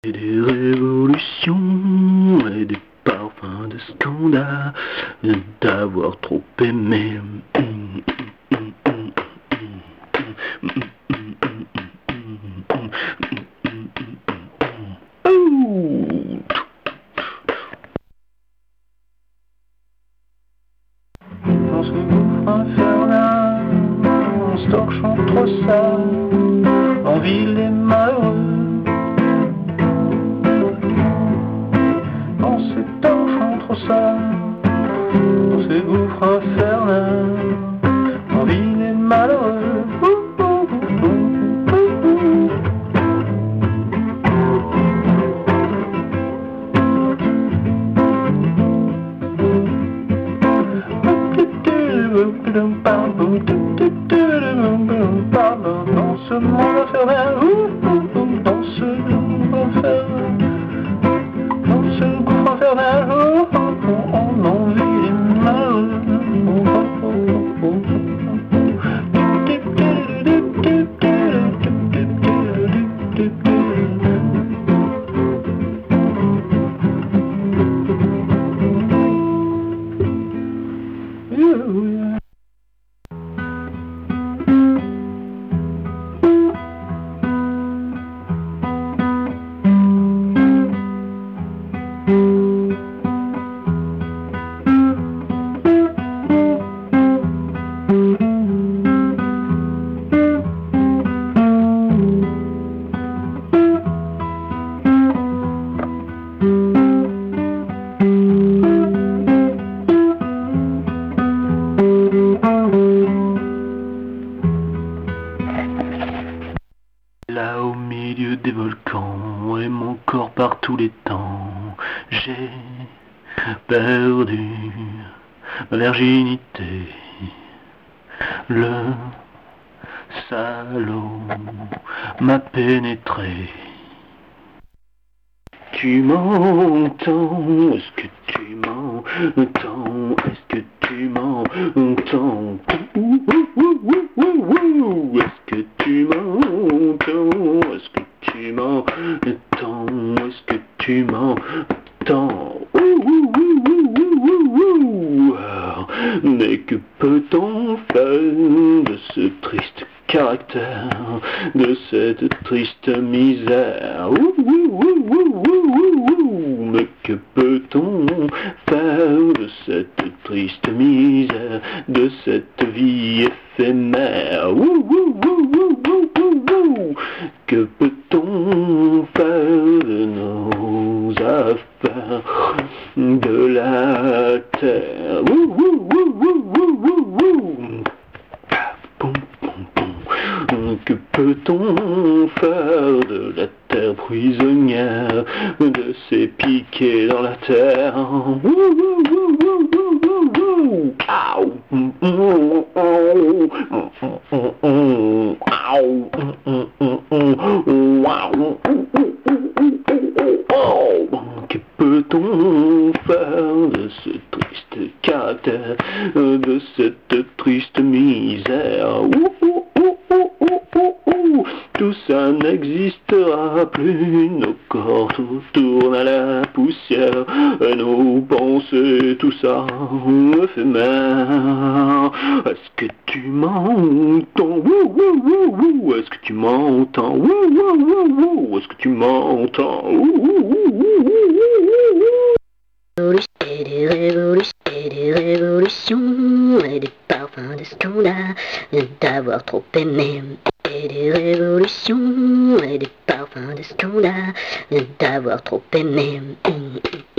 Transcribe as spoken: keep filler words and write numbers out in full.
Et des révolutions et des parfums de scandale, d'avoir trop aimé. Dans ce gouffre infernal, on se torchant trop sale, en ville des malheureux. Dans ces torchons trop sales, dans ce gouffre infernal, en ville des malheureux. Dans ce monde infernal, dans ce gouffre infernal, dans ce gouffre infernal, on en vit les malheureux. Là au milieu des volcans et mon corps par tous les temps, j'ai perdu ma virginité. Le salaud m'a pénétré. Tu m'entends? Est-ce que tu m'entends? Est-ce que tu m'entends? Est-ce que tu m'entends? Est-ce que tu m'entends? Est-ce que tu m'entends? Mais que peut-on faire de ce triste caractère, de cette triste misère? Mais que peut-on faire de cette triste misère, de cette vie éphémère? Que peut-on faire de nos affaires, de la terre? Que peut-on faire de la terre prisonnière, de ces piquets dans la terre? Que peut-on faire de ce triste caractère, de cette triste misère? Tout ça n'existera plus, nos corps tournent à la poussière, nos pensées, tout ça éphémère. Est-ce que tu m'entends? Est-ce que tu m'entends? Est-ce que tu m'entends? Et des révolutions, et des révolutions, et des parfums de scandale, d'avoir trop aimé. Et des révolutions, et des parfums de scandale, d'avoir trop aimé.